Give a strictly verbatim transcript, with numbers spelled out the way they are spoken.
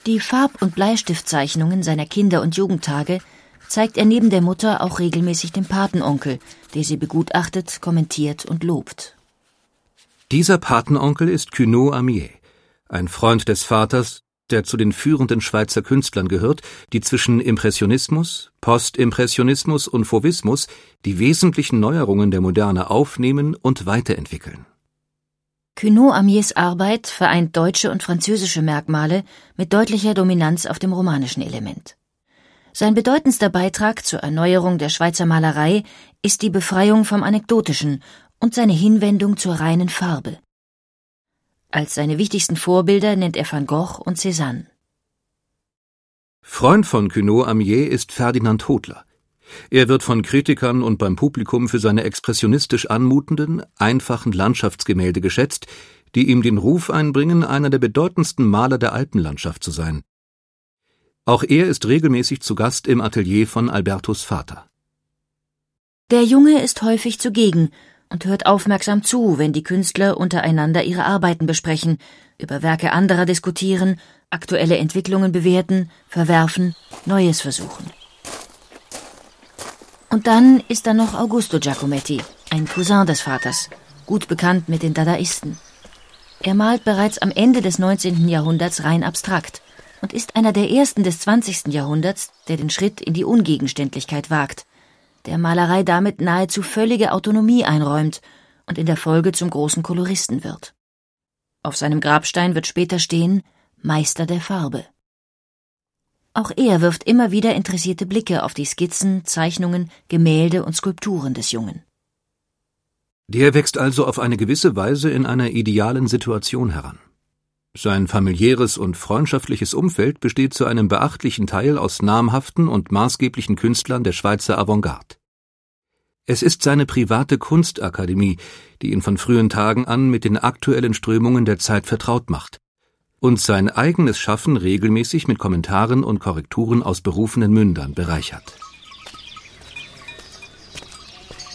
Die Farb- und Bleistiftzeichnungen seiner Kinder- und Jugendtage zeigt er neben der Mutter auch regelmäßig dem Patenonkel, der sie begutachtet, kommentiert und lobt. Dieser Patenonkel ist Cuno Amier, ein Freund des Vaters, der zu den führenden Schweizer Künstlern gehört, die zwischen Impressionismus, Postimpressionismus und Fauvismus die wesentlichen Neuerungen der Moderne aufnehmen und weiterentwickeln. Cuno Amiers Arbeit vereint deutsche und französische Merkmale mit deutlicher Dominanz auf dem romanischen Element. Sein bedeutendster Beitrag zur Erneuerung der Schweizer Malerei ist die Befreiung vom Anekdotischen und seine Hinwendung zur reinen Farbe. Als seine wichtigsten Vorbilder nennt er Van Gogh und Cézanne. Freund von Cuno Amier ist Ferdinand Hodler. Er wird von Kritikern und beim Publikum für seine expressionistisch anmutenden, einfachen Landschaftsgemälde geschätzt, die ihm den Ruf einbringen, einer der bedeutendsten Maler der Alpenlandschaft zu sein. Auch er ist regelmäßig zu Gast im Atelier von Albertus Vater. Der Junge ist häufig zugegen und hört aufmerksam zu, wenn die Künstler untereinander ihre Arbeiten besprechen, über Werke anderer diskutieren, aktuelle Entwicklungen bewerten, verwerfen, Neues versuchen. Und dann ist da noch Augusto Giacometti, ein Cousin des Vaters, gut bekannt mit den Dadaisten. Er malt bereits am Ende des neunzehnten Jahrhunderts rein abstrakt und ist einer der ersten des zwanzigsten Jahrhunderts, der den Schritt in die Ungegenständlichkeit wagt, der Malerei damit nahezu völlige Autonomie einräumt und in der Folge zum großen Koloristen wird. Auf seinem Grabstein wird später stehen: Meister der Farbe. Auch er wirft immer wieder interessierte Blicke auf die Skizzen, Zeichnungen, Gemälde und Skulpturen des Jungen. Der wächst also auf eine gewisse Weise in einer idealen Situation heran. Sein familiäres und freundschaftliches Umfeld besteht zu einem beachtlichen Teil aus namhaften und maßgeblichen Künstlern der Schweizer Avantgarde. Es ist seine private Kunstakademie, die ihn von frühen Tagen an mit den aktuellen Strömungen der Zeit vertraut macht und sein eigenes Schaffen regelmäßig mit Kommentaren und Korrekturen aus berufenen Mündern bereichert.